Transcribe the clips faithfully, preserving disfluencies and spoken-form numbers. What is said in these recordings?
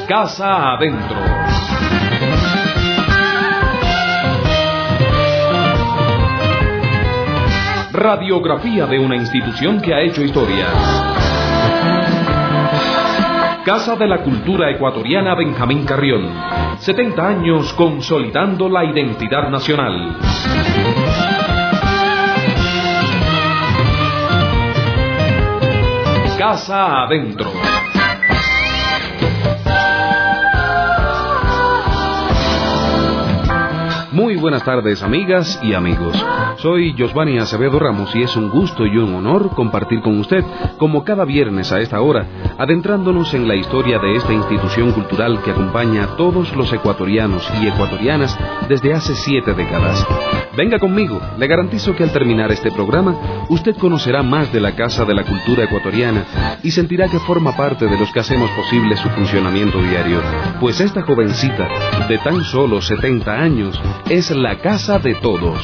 Casa Adentro. Radiografía de una institución que ha hecho historia. Casa de la Cultura Ecuatoriana Benjamín Carrión. setenta años consolidando la identidad nacional. Casa Adentro. Muy buenas tardes, amigas y amigos. Soy Josvani Acevedo Ramos y es un gusto y un honor compartir con usted, como cada viernes a esta hora, adentrándonos en la historia de esta institución cultural que acompaña a todos los ecuatorianos y ecuatorianas desde hace siete décadas. Venga conmigo, le garantizo que al terminar este programa, usted conocerá más de la Casa de la Cultura Ecuatoriana y sentirá que forma parte de los que hacemos posible su funcionamiento diario. Pues esta jovencita, de tan solo setenta años, es la casa de todos.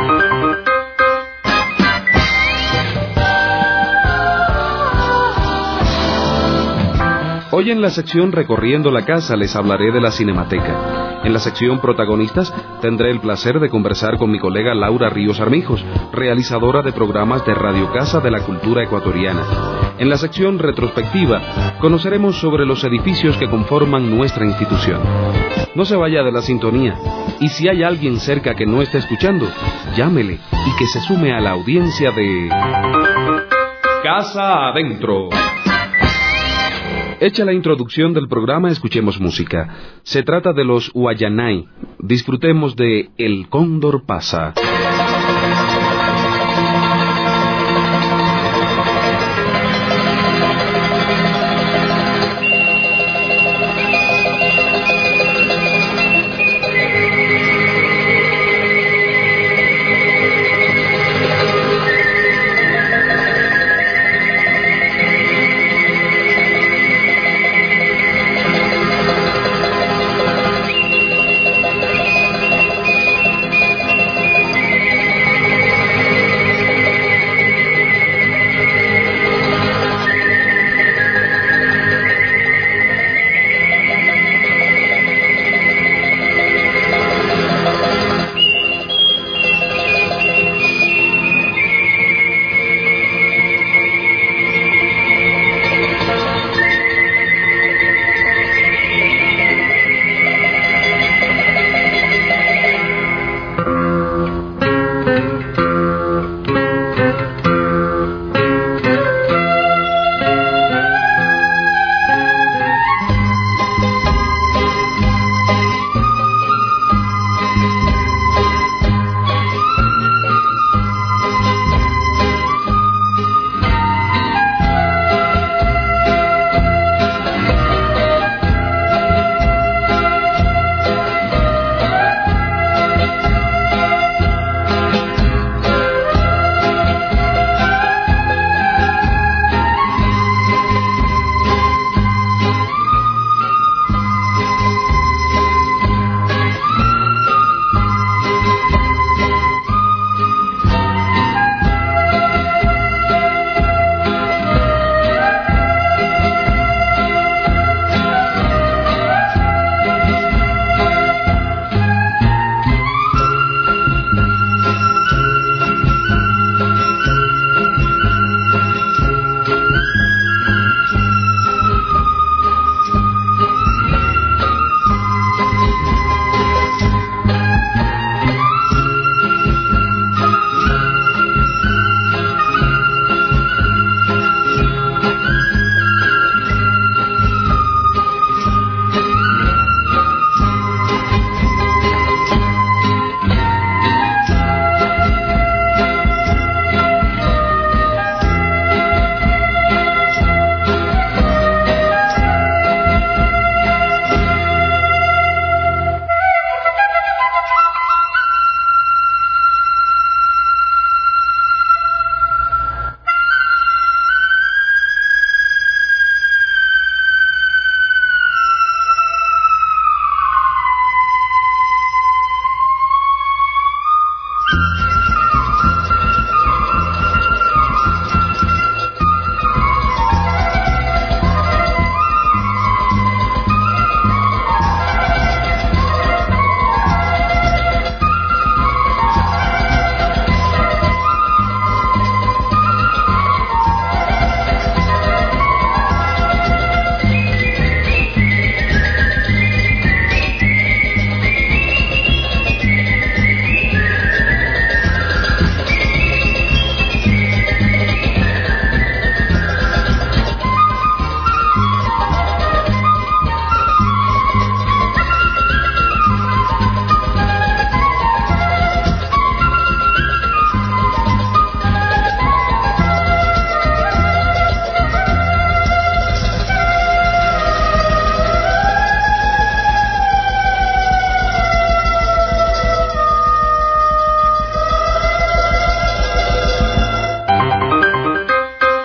Hoy en la sección Recorriendo la Casa les hablaré de la Cinemateca. En la sección Protagonistas tendré el placer de conversar con mi colega Laura Ríos Armijos, realizadora de programas de Radio Casa de la Cultura Ecuatoriana. En la sección Retrospectiva conoceremos sobre los edificios que conforman nuestra institución. No se vaya de la sintonía, y si hay alguien cerca que no esté escuchando, llámele y que se sume a la audiencia de Casa Adentro. Hecha la introducción del programa, escuchemos música. Se trata de los Guayanay. Disfrutemos de El Cóndor Pasa.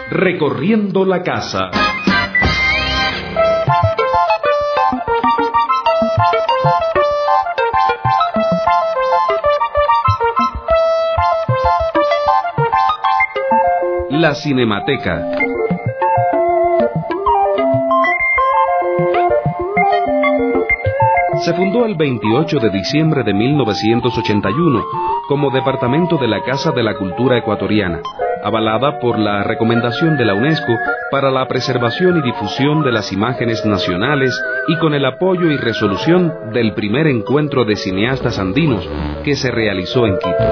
Recorriendo la casa. La Cinemateca. Se fundó el veintiocho de diciembre de mil novecientos ochenta y uno como departamento de la Casa de la Cultura Ecuatoriana, avalada por la recomendación de la UNESCO para la preservación y difusión de las imágenes nacionales y con el apoyo y resolución del primer encuentro de cineastas andinos que se realizó en Quito.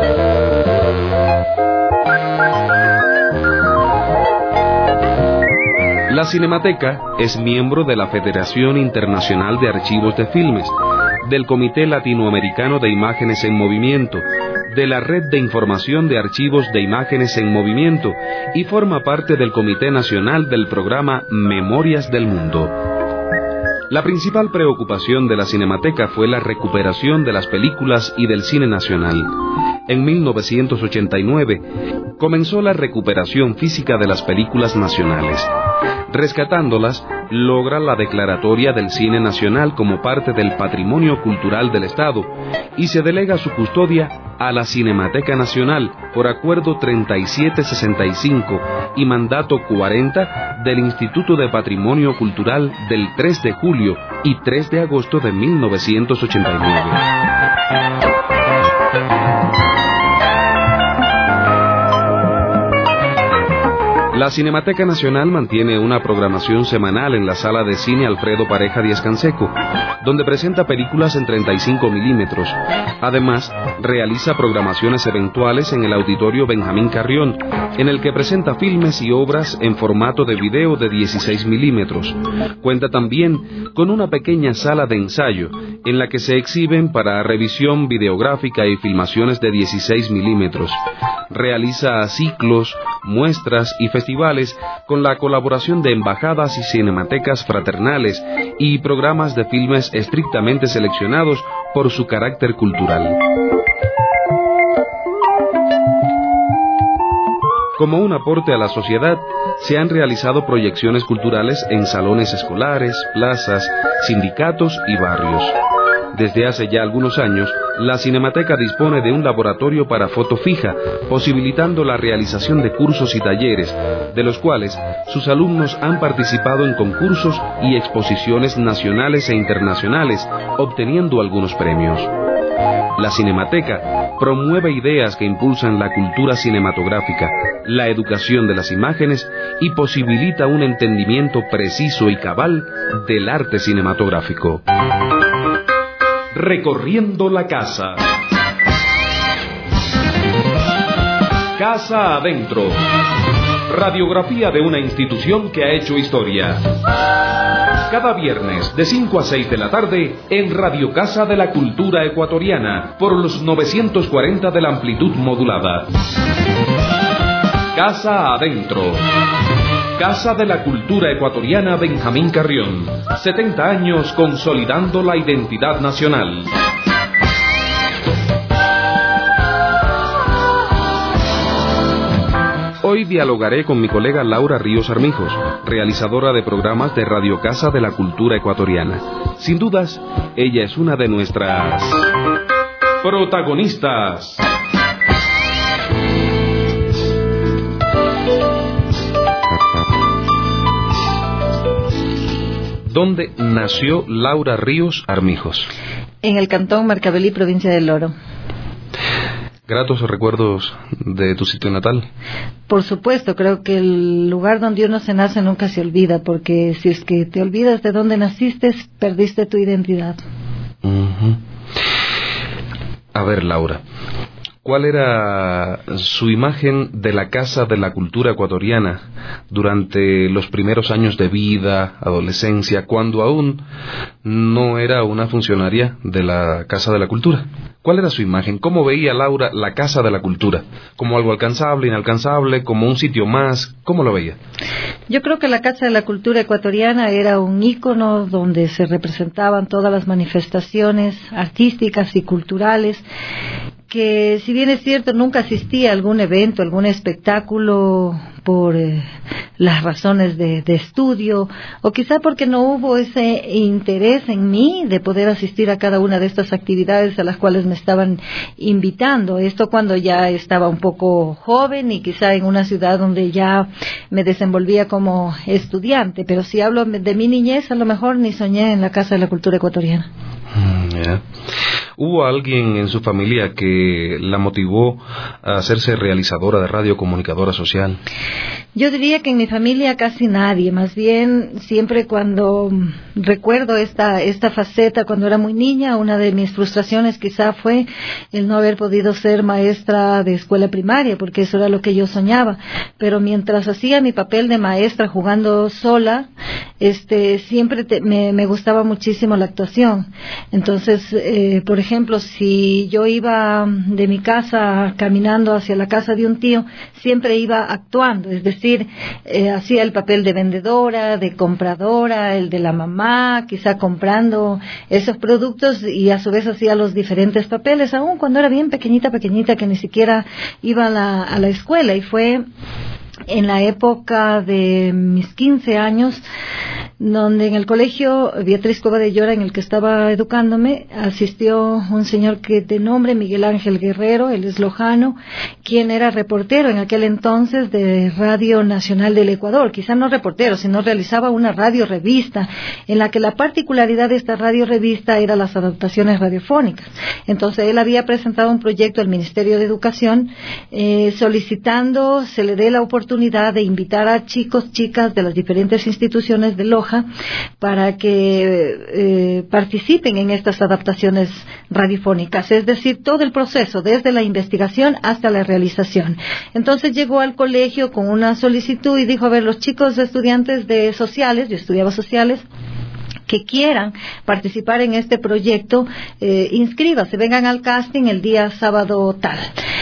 La Cinemateca es miembro de la Federación Internacional de Archivos de Filmes, del Comité Latinoamericano de Imágenes en Movimiento, de la Red de Información de Archivos de Imágenes en Movimiento y forma parte del Comité Nacional del programa Memorias del Mundo. La principal preocupación de la Cinemateca fue la recuperación de las películas y del cine nacional. En mil novecientos ochenta y nueve comenzó la recuperación física de las películas nacionales. Rescatándolas, logra la declaratoria del cine nacional como parte del patrimonio cultural del Estado y se delega su custodia a la Cinemateca Nacional por Acuerdo treinta y siete sesenta y cinco y Mandato cuarenta del Instituto de Patrimonio Cultural del tres de julio y tres de agosto de mil novecientos ochenta y nueve. La Cinemateca Nacional mantiene una programación semanal en la Sala de Cine Alfredo Pareja Díaz Canseco, donde presenta películas en treinta y cinco milímetros. Además, realiza programaciones eventuales en el Auditorio Benjamín Carrión, en el que presenta filmes y obras en formato de video de dieciséis milímetros. Cuenta también con una pequeña sala de ensayo, en la que se exhiben para revisión videográfica y filmaciones de dieciséis milímetros. Realiza ciclos, muestras y festivales con la colaboración de embajadas y cinematecas fraternales y programas de filmes estrictamente seleccionados por su carácter cultural. Como un aporte a la sociedad, se han realizado proyecciones culturales en salones escolares, plazas, sindicatos y barrios. Desde hace ya algunos años, la Cinemateca dispone de un laboratorio para foto fija, posibilitando la realización de cursos y talleres, de los cuales sus alumnos han participado en concursos y exposiciones nacionales e internacionales, obteniendo algunos premios. La Cinemateca promueve ideas que impulsan la cultura cinematográfica, la educación de las imágenes y posibilita un entendimiento preciso y cabal del arte cinematográfico. Recorriendo la casa. Casa adentro. Radiografía de una institución que ha hecho historia. Cada viernes de cinco a seis de la tarde en Radio Casa de la Cultura Ecuatoriana por los novecientos cuarenta de la amplitud modulada. Casa adentro. Casa de la Cultura Ecuatoriana Benjamín Carrión. setenta años consolidando la identidad nacional. Hoy dialogaré con mi colega Laura Ríos Armijos, realizadora de programas de Radio Casa de la Cultura Ecuatoriana. Sin dudas, ella es una de nuestras protagonistas. ¿Dónde nació Laura Ríos Armijos? En el cantón Marcavelí, provincia del Oro. ¿Gratos recuerdos de tu sitio natal? Por supuesto, creo que el lugar donde uno se nace nunca se olvida, porque si es que te olvidas de dónde naciste, perdiste tu identidad. Uh-huh. A ver, Laura, ¿cuál era su imagen de la Casa de la Cultura Ecuatoriana durante los primeros años de vida, adolescencia, cuando aún no era una funcionaria de la Casa de la Cultura? ¿Cuál era su imagen? ¿Cómo veía Laura la Casa de la Cultura? ¿Como algo alcanzable, inalcanzable, como un sitio más? ¿Cómo lo veía? Yo creo que la Casa de la Cultura Ecuatoriana era un ícono donde se representaban todas las manifestaciones artísticas y culturales, que si bien es cierto nunca asistía a algún evento, algún espectáculo por eh, las razones de, de estudio, o quizá porque no hubo ese interés en mí de poder asistir a cada una de estas actividades a las cuales me estaban invitando. Esto cuando ya estaba un poco joven y quizá en una ciudad donde ya me desenvolvía como estudiante, pero si hablo de mi niñez, a lo mejor ni soñé en la Casa de la Cultura Ecuatoriana. Mm, yeah. ¿Hubo alguien en su familia que la motivó a hacerse realizadora de radio, comunicadora social? Yo diría que en mi familia casi nadie, más bien siempre cuando recuerdo esta esta faceta cuando era muy niña, una de mis frustraciones quizá fue el no haber podido ser maestra de escuela primaria, porque eso era lo que yo soñaba, pero mientras hacía mi papel de maestra jugando sola, este siempre te, me, me gustaba muchísimo la actuación. Entonces, eh, por ejemplo, si yo iba de mi casa caminando hacia la casa de un tío, siempre iba actuando, es decir, eh, hacía el papel de vendedora, de compradora, el de la mamá, quizá comprando esos productos, y a su vez hacía los diferentes papeles, aún cuando era bien pequeñita, pequeñita, que ni siquiera iba a la, a la escuela. Y fue en la época de mis quince años, donde en el colegio Beatriz Cova de Llora, en el que estaba educándome, asistió un señor que de nombre Miguel Ángel Guerrero, él es lojano, quien era reportero en aquel entonces de Radio Nacional del Ecuador, quizá no reportero, sino realizaba una radio revista, en la que la particularidad de esta radio revista era las adaptaciones radiofónicas. Entonces él había presentado un proyecto al Ministerio de Educación, eh, solicitando se le dé la oportunidad de invitar a chicos, chicas de las diferentes instituciones de Loja para que eh, participen en estas adaptaciones radiofónicas, es decir, todo el proceso, desde la investigación hasta la realización. Entonces llegó al colegio con una solicitud y dijo, a ver, los chicos estudiantes de sociales, yo estudiaba sociales, que quieran participar en este proyecto, eh, inscríbase, vengan al casting el día sábado tal.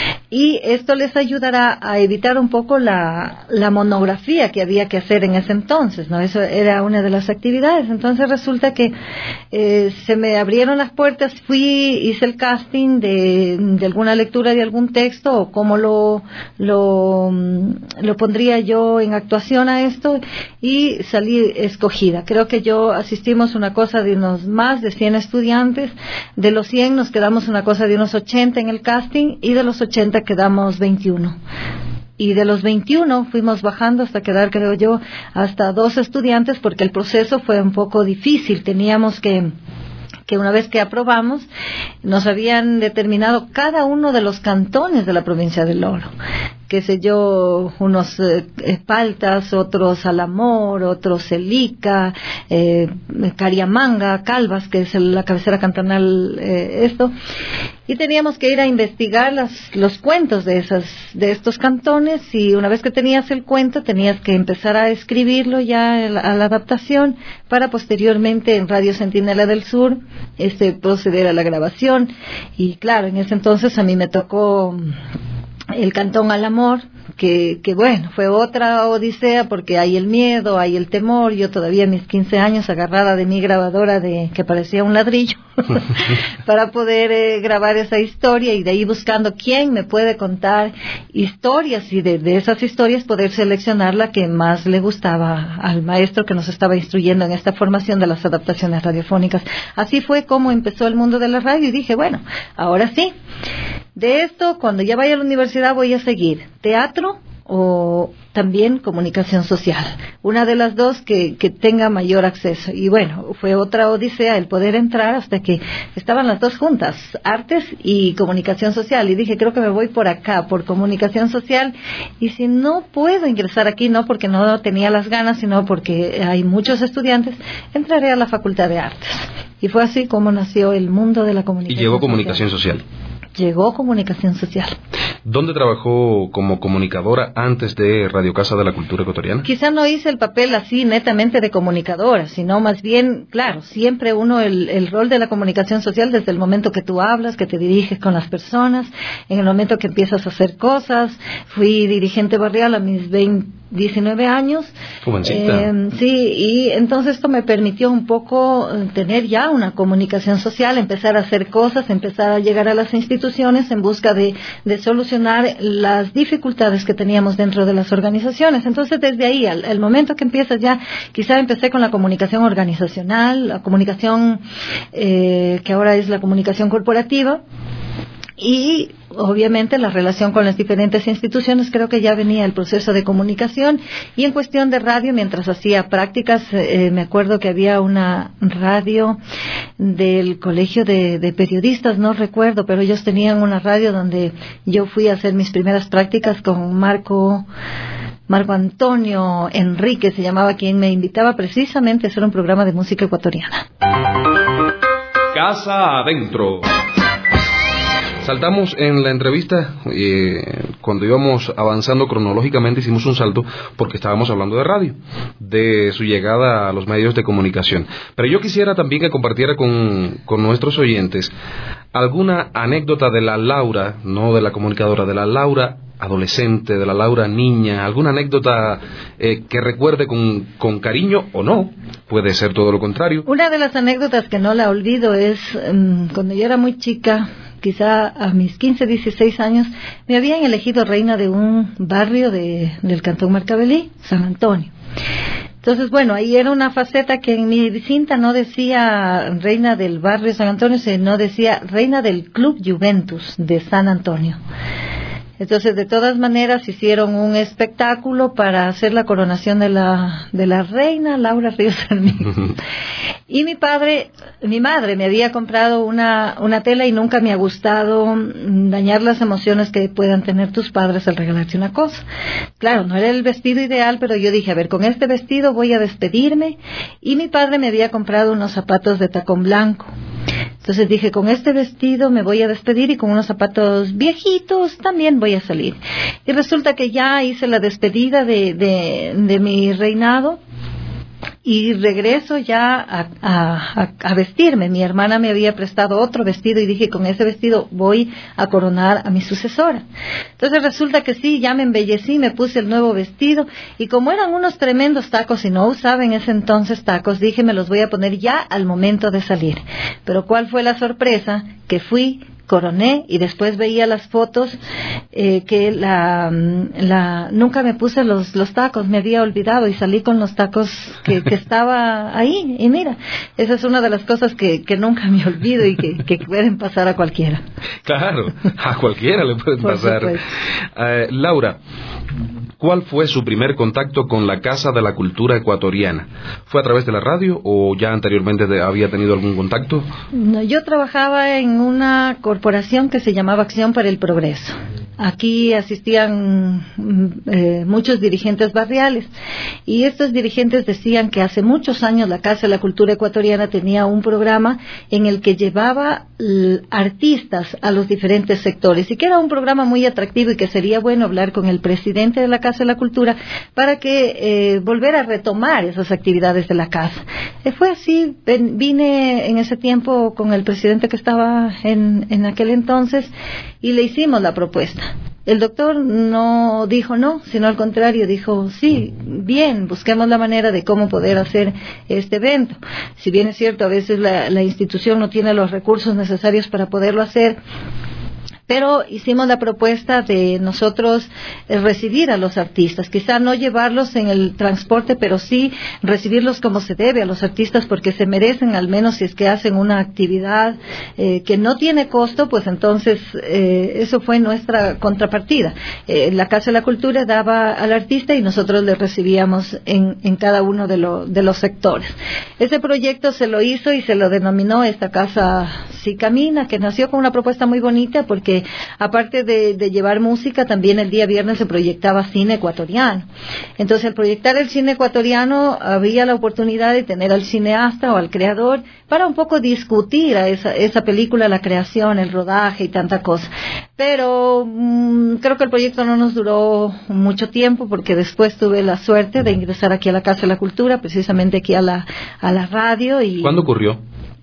Y esto les ayudará a evitar un poco la, la monografía que había que hacer en ese entonces, ¿no? Eso era una de las actividades. Entonces resulta que eh, se me abrieron las puertas, fui, hice el casting de, de alguna lectura de algún texto, o cómo lo, lo, lo pondría yo en actuación a esto, y salí escogida. Creo que yo asistí una cosa de unos más de cien estudiantes, de los cien nos quedamos una cosa de unos ochenta en el casting, y de los ochenta quedamos veintiuno. Y de los veintiuno fuimos bajando hasta quedar, creo yo, hasta dos estudiantes, porque el proceso fue un poco difícil. Teníamos que que una vez que aprobamos, nos habían determinado cada uno de los cantones de la provincia del Oro. Qué sé yo, unos eh, Paltas, otros Alamor, otros Elica, eh, Cariamanga, Calvas, que es el, la cabecera cantonal, eh, esto. Y teníamos que ir a investigar las, los cuentos de esas, de estos cantones, y una vez que tenías el cuento, tenías que empezar a escribirlo ya a la, a la adaptación, para posteriormente en Radio Centinela del Sur, este, proceder a la grabación. Y claro, en ese entonces a mí me tocó el Cantón Alamor, que, que bueno, fue otra odisea, porque hay el miedo, hay el temor. Yo todavía a mis quince años agarrada de mi grabadora de que parecía un ladrillo para poder eh, grabar esa historia, y de ahí buscando quién me puede contar historias, y de, de esas historias poder seleccionar la que más le gustaba al maestro que nos estaba instruyendo en esta formación de las adaptaciones radiofónicas. Así fue como empezó el mundo de la radio, y dije, bueno, ahora sí, de esto, cuando ya vaya a la universidad, voy a seguir teatro o también comunicación social, una de las dos que, que tenga mayor acceso. Y bueno, fue otra odisea el poder entrar, hasta que estaban las dos juntas, artes y comunicación social, y dije, creo que me voy por acá, por comunicación social, y si no puedo ingresar aquí, no porque no tenía las ganas, sino porque hay muchos estudiantes, entraré a la Facultad de Artes. Y fue así como nació el mundo de la comunicación. Y llegó comunicación social. Llegó comunicación social. ¿Dónde trabajó como comunicadora antes de Radio Casa de la Cultura Ecuatoriana? Quizá no hice el papel así netamente de comunicadora, sino más bien, claro, siempre uno el, el rol de la comunicación social desde el momento que tú hablas, que te diriges con las personas, en el momento que empiezas a hacer cosas. Fui dirigente barrial a mis veinte diecinueve años. Jovencita. Eh, sí, y entonces esto me permitió un poco tener ya una comunicación social, empezar a hacer cosas, empezar a llegar a las instituciones en busca de, de solucionar las dificultades que teníamos dentro de las organizaciones. Entonces, desde ahí, al, al momento que empiezas ya, quizá empecé con la comunicación organizacional, la comunicación eh, que ahora es la comunicación corporativa, y obviamente la relación con las diferentes instituciones. Creo que ya venía el proceso de comunicación, y en cuestión de radio, mientras hacía prácticas, eh, me acuerdo que había una radio del colegio de, de periodistas, no recuerdo, pero ellos tenían una radio donde yo fui a hacer mis primeras prácticas con Marco Marco Antonio Enrique, se llamaba, quien me invitaba precisamente a hacer un programa de música ecuatoriana. Casa Adentro. Saltamos en la entrevista, eh, cuando íbamos avanzando cronológicamente hicimos un salto porque estábamos hablando de radio, de su llegada a los medios de comunicación. Pero yo quisiera también que compartiera con, con nuestros oyentes alguna anécdota de la Laura, no de la comunicadora, de la Laura adolescente, de la Laura niña, alguna anécdota eh, que recuerde con, con cariño o no, puede ser todo lo contrario. Una de las anécdotas que no la olvido es um, cuando yo era muy chica, quizá a mis quince, dieciséis años, me habían elegido reina de un barrio de, del Cantón Marcavelí, San Antonio. Entonces, bueno, ahí era una faceta que en mi cinta no decía reina del barrio San Antonio, sino decía reina del Club Juventus de San Antonio. Entonces, de todas maneras, hicieron un espectáculo para hacer la coronación de la de la reina Laura Ríos Sarmiento. Y mi padre, mi madre me había comprado una una tela, y nunca me ha gustado dañar las emociones que puedan tener tus padres al regalarte una cosa. Claro, no era el vestido ideal, pero yo dije, a ver, con este vestido voy a despedirme, y mi padre me había comprado unos zapatos de tacón blanco. Entonces dije, con este vestido me voy a despedir, y con unos zapatos viejitos también voy a salir. Y resulta que ya hice la despedida de, de, de mi reinado, y regreso ya a, a, a vestirme. Mi hermana me había prestado otro vestido, y dije, con ese vestido voy a coronar a mi sucesora. Entonces resulta que sí, ya me embellecí, me puse el nuevo vestido, y como eran unos tremendos tacos y no usaba en ese entonces tacos, dije, me los voy a poner ya al momento de salir. Pero ¿cuál fue la sorpresa? Que fui, coroné, y después veía las fotos eh, que la, la nunca me puse los los tacos, me había olvidado, y salí con los tacos que, que estaba ahí. Y mira, esa es una de las cosas que, que nunca me olvido, y que, que pueden pasar a cualquiera. Claro, a cualquiera le pueden Por pasar. Uh, Laura, ¿cuál fue su primer contacto con la Casa de la Cultura Ecuatoriana? ¿Fue a través de la radio o ya anteriormente de, había tenido algún contacto? No, yo trabajaba en una corporación que se llamaba Acción para el Progreso. Aquí asistían eh, muchos dirigentes barriales, y estos dirigentes decían que hace muchos años la Casa de la Cultura Ecuatoriana tenía un programa en el que llevaba l, artistas a los diferentes sectores, y que era un programa muy atractivo, y que sería bueno hablar con el presidente de la Casa de la Cultura para que eh, volver a retomar esas actividades de la casa. Eh, fue así, ven, vine en ese tiempo con el presidente que estaba en, en aquel entonces, y le hicimos la propuesta. El doctor no dijo no, sino al contrario, dijo sí, bien, busquemos la manera de cómo poder hacer este evento. Si bien es cierto, a veces la, la institución no tiene los recursos necesarios para poderlo hacer, pero hicimos la propuesta de nosotros eh, recibir a los artistas, quizá no llevarlos en el transporte, pero sí recibirlos como se debe a los artistas, porque se merecen, al menos si es que hacen una actividad eh, que no tiene costo, pues entonces eh, eso fue nuestra contrapartida. Eh, la Casa de la Cultura daba al artista, y nosotros le recibíamos en, en cada uno de, lo, de los sectores. Ese proyecto se lo hizo y se lo denominó Esta Casa Sí Camina, que nació con una propuesta muy bonita, porque aparte de, de llevar música, también el día viernes se proyectaba cine ecuatoriano. Entonces, al proyectar el cine ecuatoriano, había la oportunidad de tener al cineasta o al creador para un poco discutir a esa, esa película, la creación, el rodaje y tanta cosa. Pero mmm, creo que el proyecto no nos duró mucho tiempo, porque después tuve la suerte de ingresar aquí a la Casa de la Cultura, precisamente aquí a la, a la radio. Y ¿cuándo ocurrió?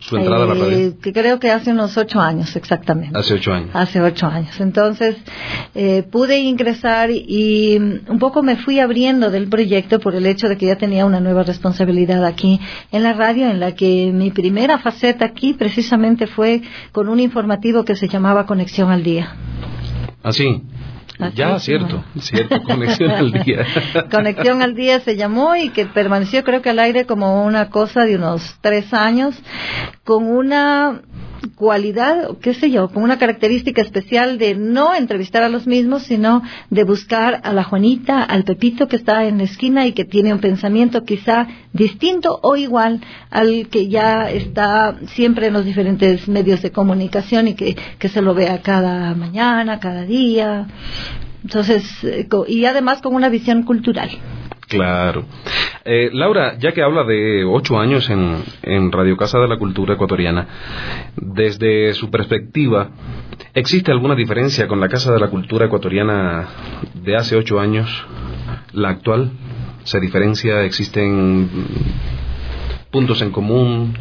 su entrada eh, a la radio? Que creo que hace unos ocho años exactamente. Hace ocho años. Hace ocho años. Entonces eh, pude ingresar y un poco me fui abriendo del proyecto por el hecho de que ya tenía una nueva responsabilidad aquí en la radio, en la que mi primera faceta aquí precisamente fue con un informativo que se llamaba Conexión al Día. ¿Ah, sí? Así ya, es, cierto, ¿no? cierto, Conexión al Día. Conexión al Día se llamó y que permaneció creo que al aire como una cosa de unos tres años, con una cualidad, qué sé yo, con una característica especial de no entrevistar a los mismos, sino de buscar a la Juanita, al Pepito que está en la esquina y que tiene un pensamiento quizá distinto o igual al que ya está siempre en los diferentes medios de comunicación y que, que se lo vea cada mañana, cada día. Entonces, y además con una visión cultural. Claro. Eh, Laura, ya que habla de ocho años en, en Radio Casa de la Cultura Ecuatoriana, desde su perspectiva, ¿existe alguna diferencia con la Casa de la Cultura Ecuatoriana de hace ocho años, la actual? ¿Se diferencia? ¿Existen puntos en común?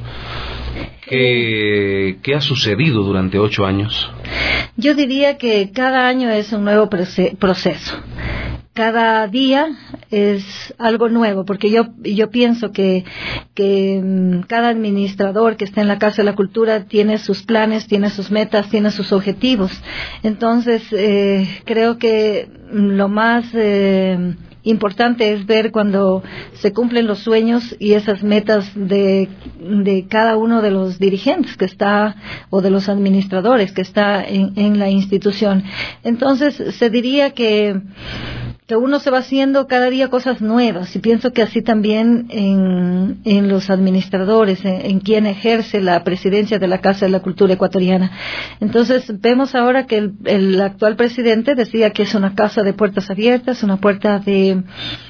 ¿Qué, qué ha sucedido durante ocho años? Yo diría que cada año es un nuevo proceso. Cada día es algo nuevo, porque yo yo pienso que que um, cada administrador que está en la Casa de la Cultura tiene sus planes, tiene sus metas, tiene sus objetivos. Entonces, eh, creo que lo más eh, importante es ver cuando se cumplen los sueños y esas metas de, de cada uno de los dirigentes que está, o de los administradores que está en, en la institución. Entonces, se diría que que uno se va haciendo cada día cosas nuevas, y pienso que así también en, en los administradores, en, en quien ejerce la presidencia de la Casa de la Cultura Ecuatoriana. Entonces vemos ahora que el, el actual presidente decía que es una casa de puertas abiertas, una puerta de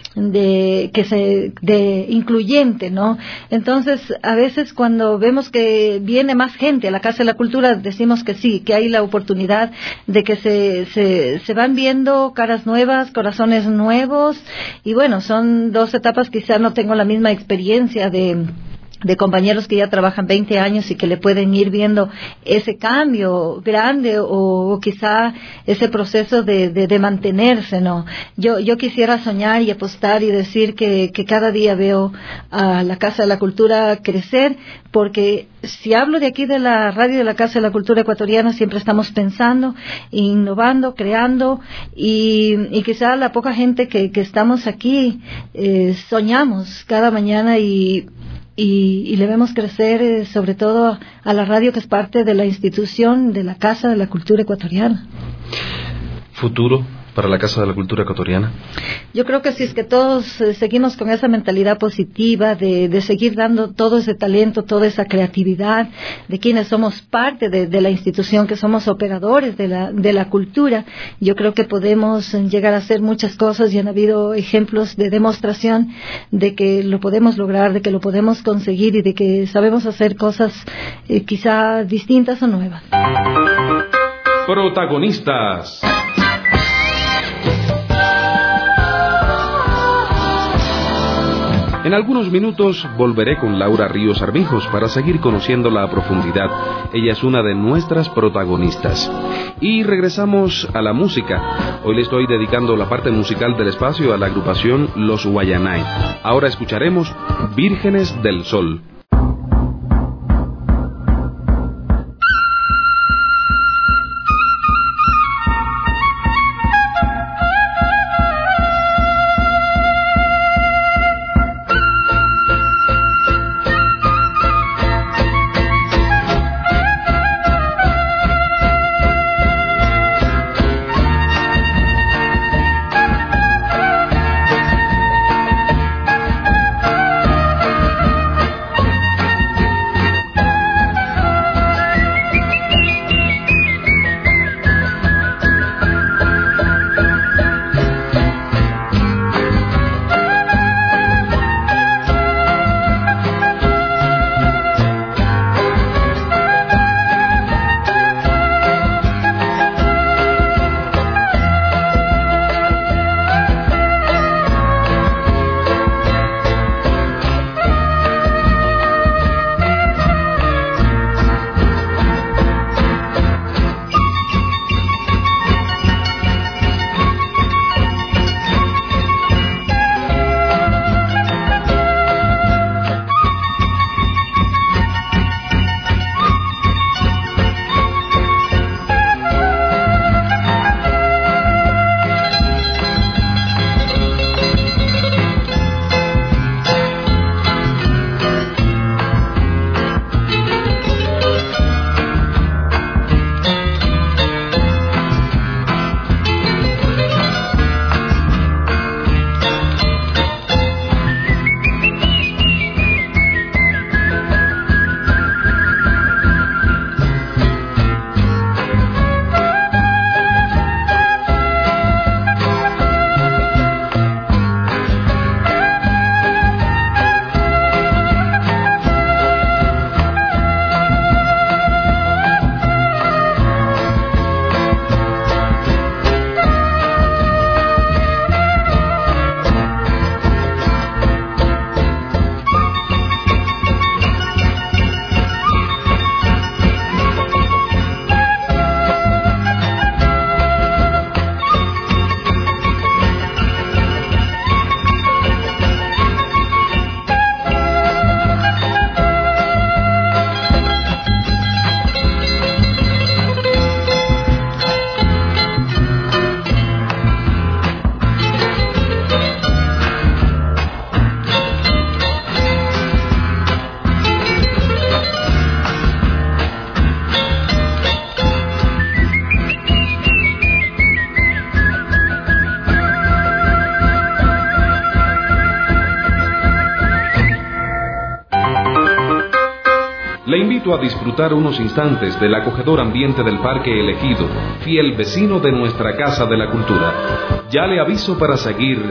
de que se de incluyente, ¿no? Entonces, a veces cuando vemos que viene más gente a la Casa de la Cultura, decimos que sí, que hay la oportunidad de que se se, se van viendo caras nuevas, corazones nuevos, y bueno, son dos etapas. Quizá no tengo la misma experiencia de de compañeros que ya trabajan veinte años y que le pueden ir viendo ese cambio grande, o, o quizá ese proceso de, de, de mantenerse, ¿no? Yo, yo quisiera soñar y apostar y decir que, que cada día veo a la Casa de la Cultura crecer, porque si hablo de aquí de la radio de la Casa de la Cultura Ecuatoriana, siempre estamos pensando, innovando, creando, y, y quizá la poca gente que, que estamos aquí eh, soñamos cada mañana y Y, y le vemos crecer, eh, sobre todo a la radio, que es parte de la institución de la Casa de la Cultura Ecuatoriana. ¿Futuro para la Casa de la Cultura Ecuatoriana? Yo creo que si es que todos eh, seguimos con esa mentalidad positiva de, de seguir dando todo ese talento, toda esa creatividad de quienes somos parte de, de la institución, que somos operadores de la, de la cultura, yo creo que podemos llegar a hacer muchas cosas, y han habido ejemplos de demostración de que lo podemos lograr, de que lo podemos conseguir, y de que sabemos hacer cosas eh, quizá distintas o nuevas. Protagonistas. En algunos minutos volveré con Laura Ríos Armijos para seguir conociéndola a profundidad. Ella es una de nuestras protagonistas. Y regresamos a la música. Hoy le estoy dedicando la parte musical del espacio a la agrupación Los Guayanay. Ahora escucharemos Vírgenes del Sol. invito a disfrutar unos instantes del acogedor ambiente del Parque Elegido, fiel vecino de nuestra Casa de la Cultura. Ya le aviso para seguir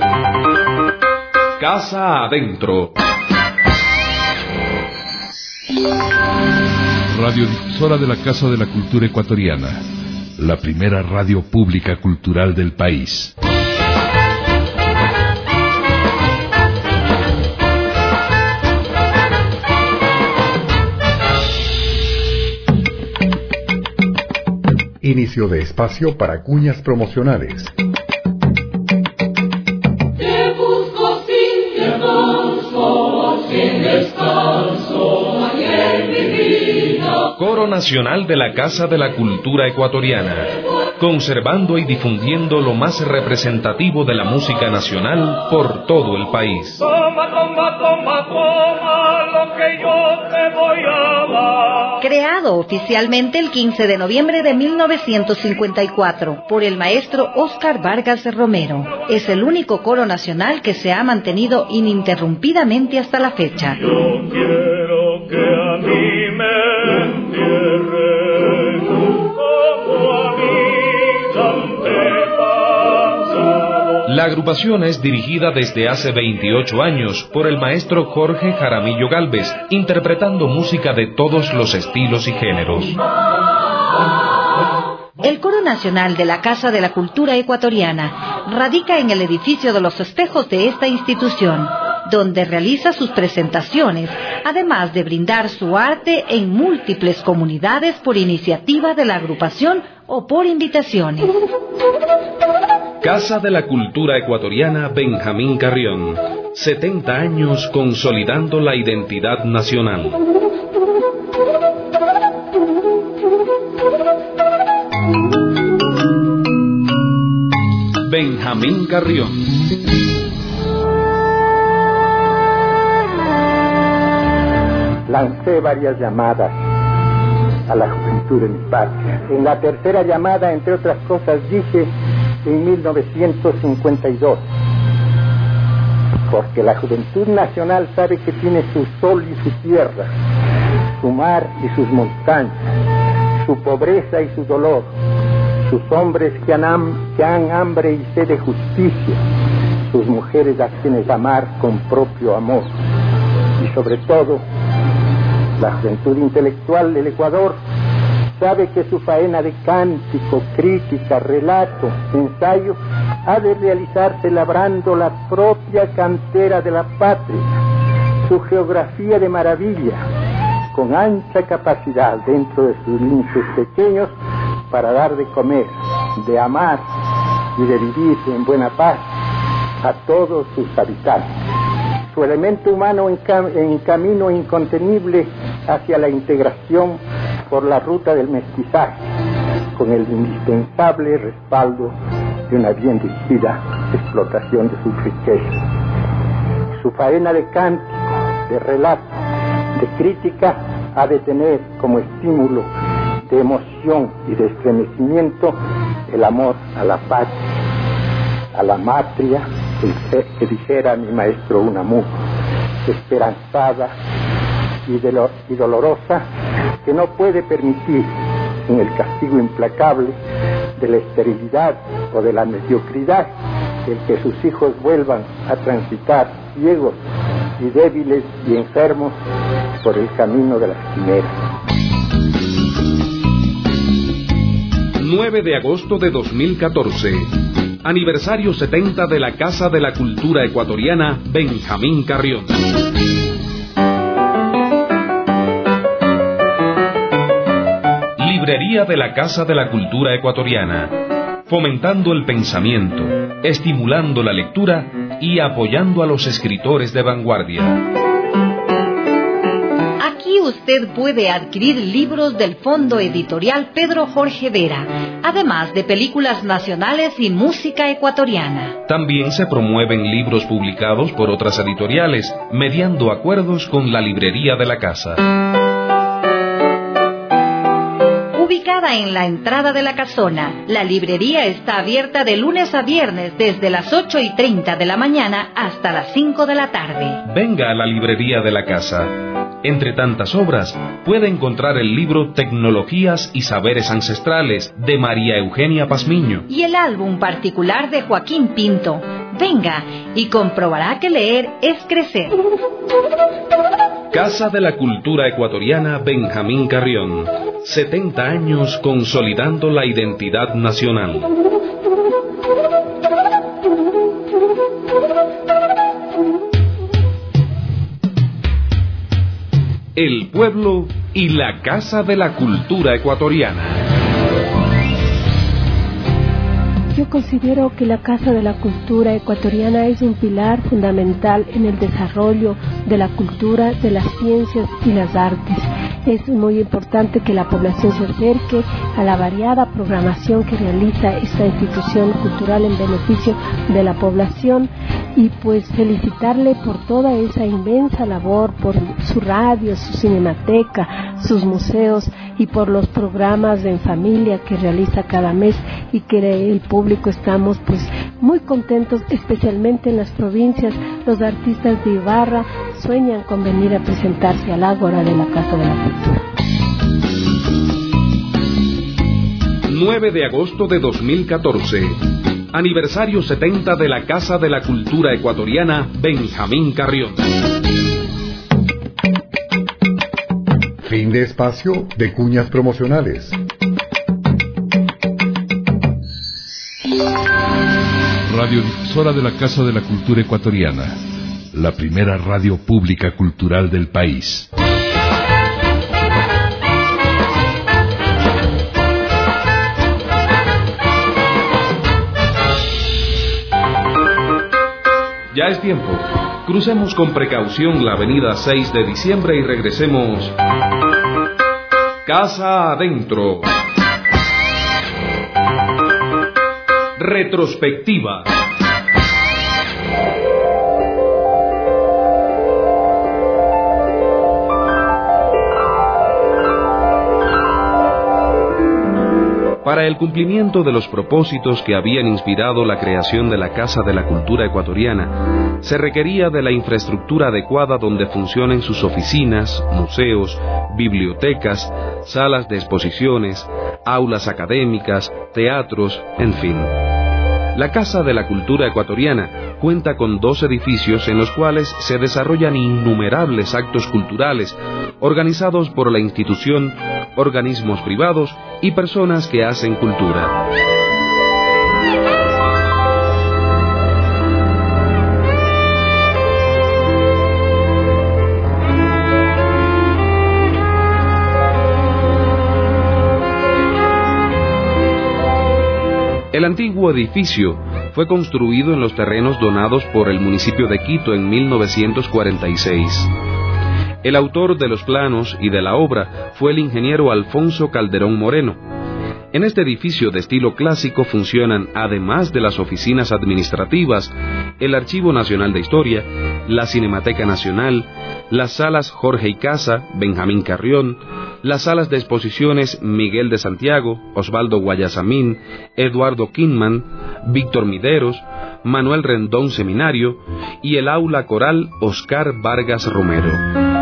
Casa Adentro. Radiodifusora de la Casa de la Cultura Ecuatoriana, la primera radio pública cultural del país. Inicio de espacio para cuñas promocionales. Te busco sin descanso, sin descanso, ayer mi vida. Coro Nacional de la Casa de la Cultura Ecuatoriana, conservando y difundiendo lo más representativo de la música nacional por todo el país. Toma, toma, toma, toma lo que yo te voy a dar. Creado oficialmente el quince de noviembre de mil novecientos cincuenta y cuatro por el maestro Óscar Vargas Romero, es el único coro nacional que se ha mantenido ininterrumpidamente hasta la fecha. Yo quiero que a mí me entierren como a mis antepasados. La agrupación es dirigida desde hace veintiocho años por el maestro Jorge Jaramillo Gálvez, interpretando música de todos los estilos y géneros. El Coro Nacional de la Casa de la Cultura Ecuatoriana radica en el edificio de los espejos de esta institución, donde realiza sus presentaciones, además de brindar su arte en múltiples comunidades por iniciativa de la agrupación o por invitaciones. Casa de la Cultura Ecuatoriana Benjamín Carrión, setenta años consolidando la identidad nacional. Benjamín Carrión. Lancé varias llamadas a la juventud de mi patria. En la tercera llamada, entre otras cosas, dije en mil novecientos cincuenta y dos, porque la juventud nacional sabe que tiene su sol y su tierra, su mar y sus montañas, su pobreza y su dolor, sus hombres que han, que han hambre y sed de justicia, sus mujeres a quienes amar con propio amor, y sobre todo, la juventud intelectual del Ecuador sabe que su faena de cántico, crítica, relato, ensayo, ha de realizarse labrando la propia cantera de la patria, su geografía de maravilla, con ancha capacidad dentro de sus límites pequeños para dar de comer, de amar y de vivir en buena paz a todos sus habitantes. Su elemento humano en, cam- en camino incontenible hacia la integración por la ruta del mestizaje, con el indispensable respaldo de una bien dirigida explotación de sus riquezas. Su faena de cántico, de relato, de crítica ha de tener como estímulo de emoción y de estremecimiento el amor a la patria, a la matria, que, que dijera mi maestro Unamuno, esperanzada y, de lo, y dolorosa, que no puede permitir en el castigo implacable de la esterilidad o de la mediocridad el que sus hijos vuelvan a transitar ciegos y débiles y enfermos por el camino de las quimeras. nueve de agosto de dos mil catorce. Aniversario setenta de la Casa de la Cultura Ecuatoriana Benjamín Carrión. Librería de la Casa de la Cultura Ecuatoriana, fomentando el pensamiento, estimulando la lectura y apoyando a los escritores de vanguardia. Aquí usted puede adquirir libros del Fondo Editorial Pedro Jorge Vera, además de películas nacionales y música ecuatoriana. También se promueven libros publicados por otras editoriales, mediando acuerdos con la librería de la casa. ubicada en la entrada de la casona. La librería está abierta de lunes a viernes desde las ocho y treinta de la mañana hasta las cinco de la tarde. Venga a la librería de la casa. Entre tantas obras, puede encontrar el libro Tecnologías y Saberes Ancestrales de María Eugenia Pazmiño y el álbum particular de Joaquín Pinto. Venga y comprobará que leer es crecer. Casa de la Cultura Ecuatoriana Benjamín Carrión. setenta años consolidando la identidad nacional. El pueblo y la Casa de la Cultura Ecuatoriana. Yo considero que la Casa de la Cultura Ecuatoriana es un pilar fundamental en el desarrollo de la cultura, de las ciencias y las artes. Es muy importante que la población se acerque a la variada programación que realiza esta institución cultural en beneficio de la población y pues felicitarle por toda esa inmensa labor, por su radio, su cinemateca, sus museos y por los programas en familia que realiza cada mes y que el público estamos pues muy contentos, especialmente en las provincias. Los artistas de Ibarra sueñan con venir a presentarse al Ágora de la Casa de la Cultura. nueve de agosto de dos mil catorce. Aniversario setenta de la Casa de la Cultura Ecuatoriana Benjamín Carrión. Fin de espacio de cuñas promocionales. Radiodifusora de la Casa de la Cultura Ecuatoriana, la primera radio pública cultural del país. Ya es tiempo. Crucemos con precaución la avenida seis de diciembre y regresemos casa adentro. Retrospectiva. Para el cumplimiento de los propósitos que habían inspirado la creación de la Casa de la Cultura Ecuatoriana, se requería de la infraestructura adecuada donde funcionen sus oficinas, museos, bibliotecas, salas de exposiciones, aulas académicas, teatros, en fin. La Casa de la Cultura Ecuatoriana cuenta con dos edificios en los cuales se desarrollan innumerables actos culturales organizados por la institución, organismos privados y personas que hacen cultura. El antiguo edificio fue construido en los terrenos donados por el municipio de Quito en mil novecientos cuarenta y seis. El autor de los planos y de la obra fue el ingeniero Alfonso Calderón Moreno. En este edificio de estilo clásico funcionan, además de las oficinas administrativas, el Archivo Nacional de Historia, la Cinemateca Nacional, las salas Jorge y Casa, Benjamín Carrión, las salas de exposiciones Miguel de Santiago, Osvaldo Guayasamín, Eduardo Kinman, Víctor Mideros, Manuel Rendón Seminario y el aula coral Oscar Vargas Romero.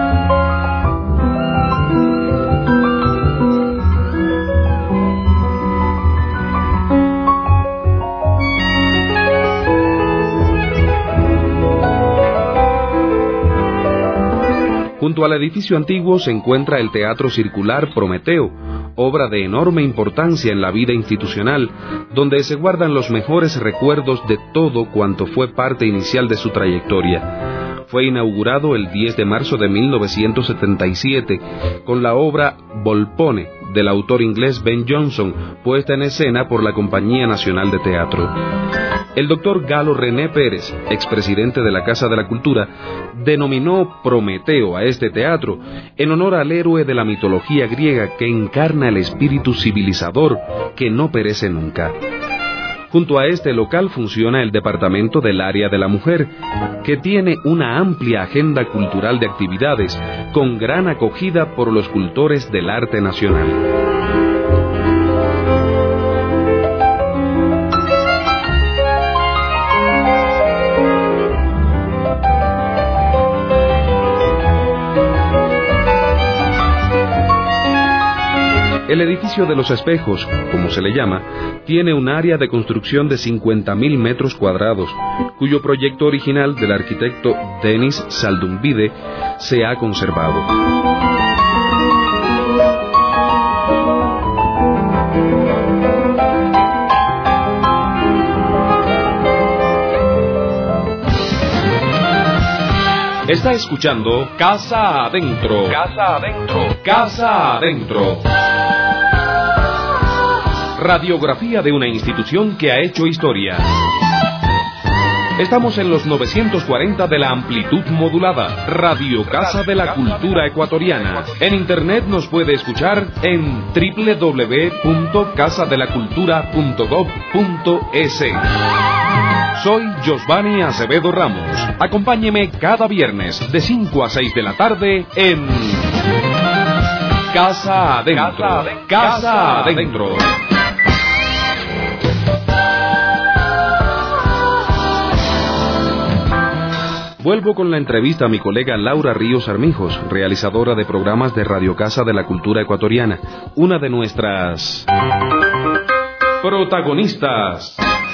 Junto al edificio antiguo se encuentra el Teatro Circular Prometeo, obra de enorme importancia en la vida institucional, donde se guardan los mejores recuerdos de todo cuanto fue parte inicial de su trayectoria. Fue inaugurado el diez de marzo de mil novecientos setenta y siete con la obra Volpone, del autor inglés Ben Jonson, puesta en escena por la Compañía Nacional de Teatro. El doctor Galo René Pérez, expresidente de la Casa de la Cultura, denominó Prometeo a este teatro en honor al héroe de la mitología griega que encarna el espíritu civilizador que no perece nunca. Junto a este local funciona el Departamento del Área de la Mujer, que tiene una amplia agenda cultural de actividades, con gran acogida por los cultores del arte nacional. El edificio de los espejos, como se le llama, tiene un área de construcción de cincuenta mil metros cuadrados, cuyo proyecto original del arquitecto Denis Saldumbide se ha conservado. Está escuchando Casa Adentro. Casa Adentro. Casa Adentro. Radiografía de una institución que ha hecho historia. Estamos en los novecientos cuarenta de la amplitud modulada. Radio Casa de la Cultura Ecuatoriana. En internet nos puede escuchar en doble u doble u doble u punto casa de la cultura punto gob punto es. Soy Josvani Acevedo Ramos. Acompáñeme cada viernes de cinco a seis de la tarde en Casa Adentro. Casa Adentro. Casa Adentro. Vuelvo con la entrevista a mi colega Laura Ríos Armijos, realizadora de programas de Radio Casa de la Cultura Ecuatoriana, una de nuestras protagonistas.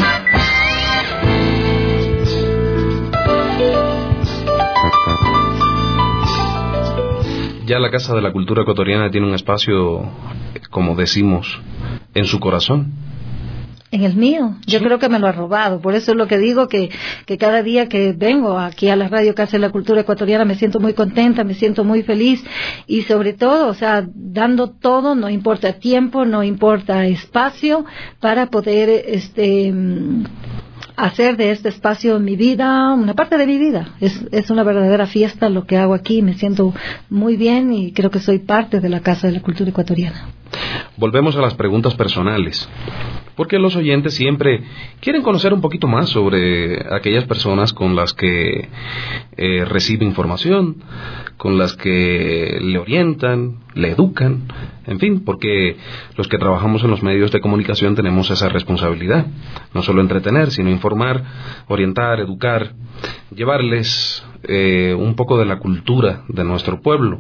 Ya la Casa de la Cultura Ecuatoriana tiene un espacio, como decimos, en su corazón. En el mío, yo sí. Creo que me lo ha robado, por eso es lo que digo, que, que cada día que vengo aquí a la Radio Casa de la Cultura Ecuatoriana me siento muy contenta, me siento muy feliz y sobre todo, o sea, dando todo, no importa tiempo, no importa espacio, para poder este hacer de este espacio mi vida, una parte de mi vida. Es, es una verdadera fiesta lo que hago aquí, me siento muy bien y creo que soy parte de la Casa de la Cultura Ecuatoriana. Volvemos a las preguntas personales, porque los oyentes siempre quieren conocer un poquito más sobre aquellas personas con las que eh, recibe información, con las que le orientan, le educan, en fin, porque los que trabajamos en los medios de comunicación tenemos esa responsabilidad, no solo entretener, sino informar, orientar, educar, llevarles eh, un poco de la cultura de nuestro pueblo.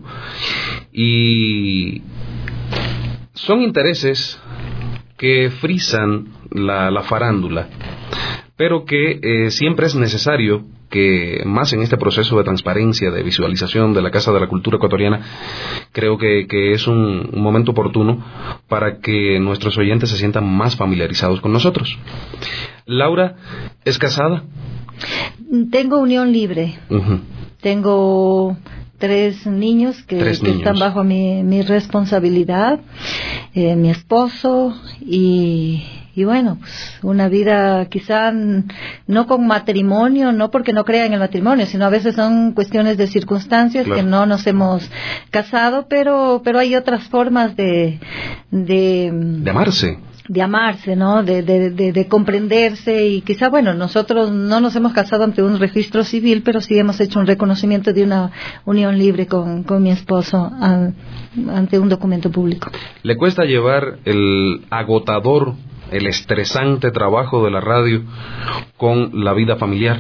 Y son intereses que frisan la, la farándula, pero que eh, siempre es necesario que, más en este proceso de transparencia, de visualización de la Casa de la Cultura Ecuatoriana, creo que, que es un, un momento oportuno para que nuestros oyentes se sientan más familiarizados con nosotros. Laura, ¿es casada? Tengo unión libre. Uh-huh. Tengo tres niños que, tres que niños. están bajo mi, mi responsabilidad, eh, mi esposo y, y bueno, pues una vida quizá no con matrimonio, no porque no crea en el matrimonio, sino a veces son cuestiones de circunstancias, claro, que no nos hemos casado, pero pero hay otras formas de de, de amarse. de amarse, ¿no? De, de, de, de comprenderse y quizá, bueno, nosotros no nos hemos casado ante un registro civil, pero sí hemos hecho un reconocimiento de una unión libre con, con mi esposo a, ante un documento público. ¿Le cuesta llevar el agotador, el estresante trabajo de la radio con la vida familiar?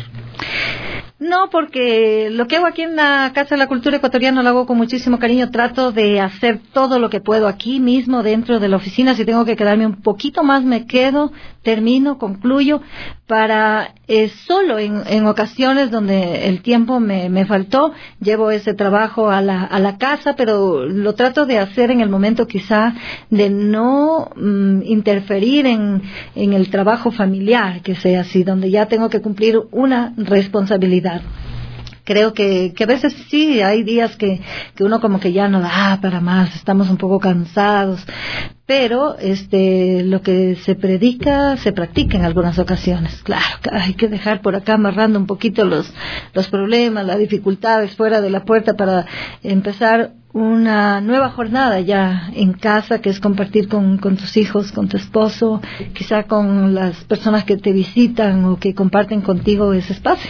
No, porque lo que hago aquí en la Casa de la Cultura Ecuatoriana lo hago con muchísimo cariño. Trato de hacer todo lo que puedo aquí mismo dentro de la oficina. Si tengo que quedarme un poquito más, me quedo, termino, concluyo, para eh, solo en, en ocasiones donde el tiempo me, me faltó, llevo ese trabajo a la, a la casa, pero lo trato de hacer en el momento quizá de no mm, interferir en, en el trabajo familiar, que sea así, donde ya tengo que cumplir una responsabilidad. Creo que, que a veces sí, hay días que, que uno como que ya no da para más, estamos un poco cansados, pero este lo que se predica, se practica en algunas ocasiones. Claro, hay que dejar por acá amarrando un poquito los, los problemas, las dificultades fuera de la puerta para empezar una nueva jornada ya en casa, que es compartir con, con tus hijos, con tu esposo, quizá con las personas que te visitan o que comparten contigo ese espacio.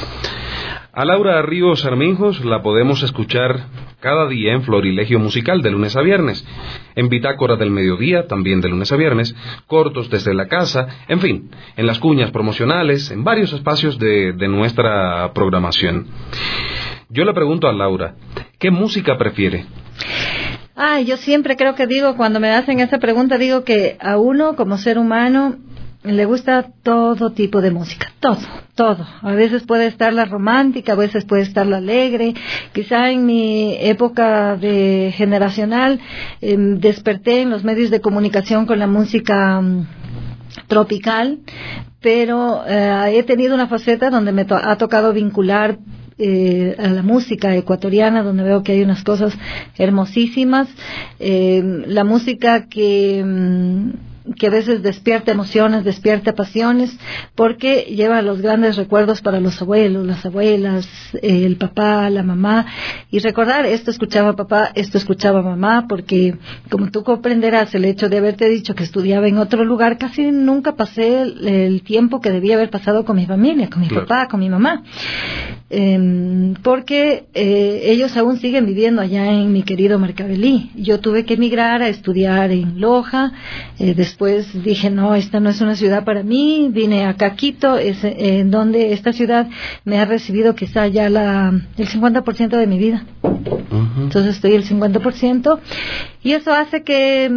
A Laura Ríos Armijos la podemos escuchar cada día en Florilegio Musical de lunes a viernes, en Bitácora del Mediodía también de lunes a viernes, Cortos desde la Casa, en fin, en las cuñas promocionales, en varios espacios de, de nuestra programación. Yo le pregunto a Laura, ¿qué música prefiere? Ah, yo siempre creo que digo, cuando me hacen esa pregunta, digo que a uno como ser humano le gusta todo tipo de música, todo, todo. A veces puede estar la romántica, a veces puede estar la alegre. Quizá en mi época de generacional eh, desperté en los medios de comunicación con la música um, tropical, pero eh, he tenido una faceta donde me to- ha tocado vincular Eh, a la música ecuatoriana, donde veo que hay unas cosas hermosísimas, eh, la música que mm, que a veces despierta emociones, despierta pasiones, porque lleva los grandes recuerdos para los abuelos, las abuelas, eh, el papá, la mamá, y recordar, esto escuchaba papá, esto escuchaba mamá, porque como tú comprenderás, el hecho de haberte dicho que estudiaba en otro lugar, casi nunca pasé el, el tiempo que debía haber pasado con mi familia, con mi claro. papá, con mi mamá. Eh, porque eh, ellos aún siguen viviendo allá en mi querido Marcavelí. Yo tuve que emigrar a estudiar en Loja, eh, después dije, no, esta no es una ciudad para mí, vine acá a Quito, es, eh, en donde esta ciudad me ha recibido quizá ya la, el cincuenta por ciento de mi vida. Uh-huh. Entonces estoy el cincuenta por ciento, y eso hace que,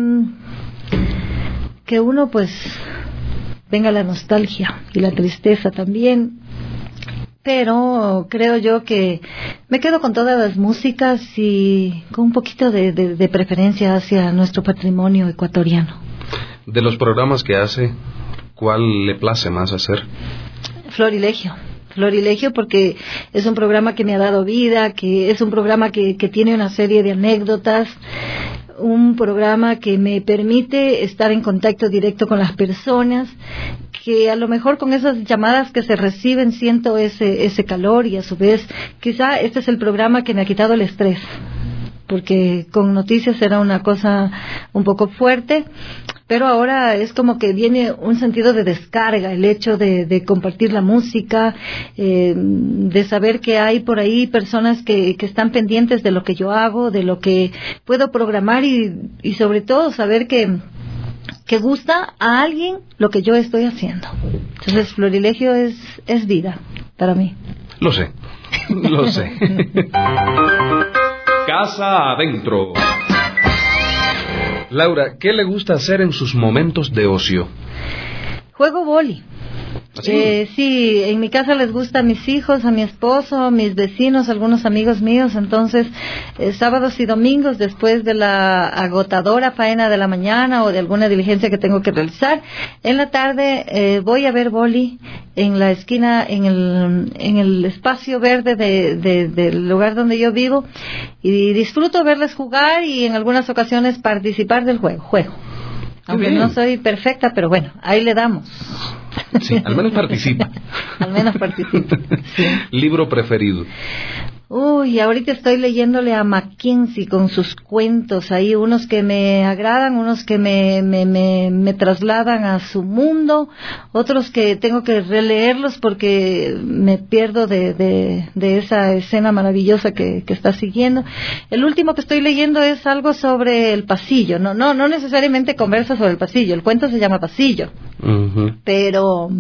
que uno pues venga la nostalgia y la tristeza también. Pero creo yo que me quedo con todas las músicas y con un poquito de, de, de preferencia hacia nuestro patrimonio ecuatoriano. De los programas que hace, ¿cuál le place más hacer? Florilegio. Florilegio, porque es un programa que me ha dado vida, que es un programa que, que tiene una serie de anécdotas, un programa que me permite estar en contacto directo con las personas, que a lo mejor con esas llamadas que se reciben siento ese ese calor, y a su vez quizá este es el programa que me ha quitado el estrés, porque con noticias era una cosa un poco fuerte, pero ahora es como que viene un sentido de descarga, el hecho de, de compartir la música, eh, de saber que hay por ahí personas que, que están pendientes de lo que yo hago, de lo que puedo programar, y, y sobre todo saber que, que gusta a alguien lo que yo estoy haciendo. Entonces Florilegio es, es vida para mí. Lo sé, lo sé. Casa adentro. Laura, ¿qué le gusta hacer en sus momentos de ocio? Juego vóley. ¿Sí? Eh, sí, en mi casa les gusta a mis hijos, a mi esposo, a mis vecinos, algunos amigos míos. Entonces, eh, sábados y domingos, después de la agotadora faena de la mañana o de alguna diligencia que tengo que realizar, en la tarde eh, voy a ver vóley en la esquina, en el en el espacio verde de, de, del lugar donde yo vivo, y disfruto verles jugar y en algunas ocasiones participar del juego. Juego. Aunque no soy perfecta, pero bueno, ahí le damos. Sí, al menos participa. Al menos participa. Sí. ¿Libro preferido? Uy, ahorita estoy leyéndole a Mackenzie con sus cuentos, ahí unos que me agradan, unos que me, me, me, me trasladan a su mundo, otros que tengo que releerlos porque me pierdo de, de, de esa escena maravillosa que, que está siguiendo. El último que estoy leyendo es algo sobre el pasillo, no, no, no necesariamente conversa sobre el pasillo, el cuento se llama Pasillo, uh-huh. pero...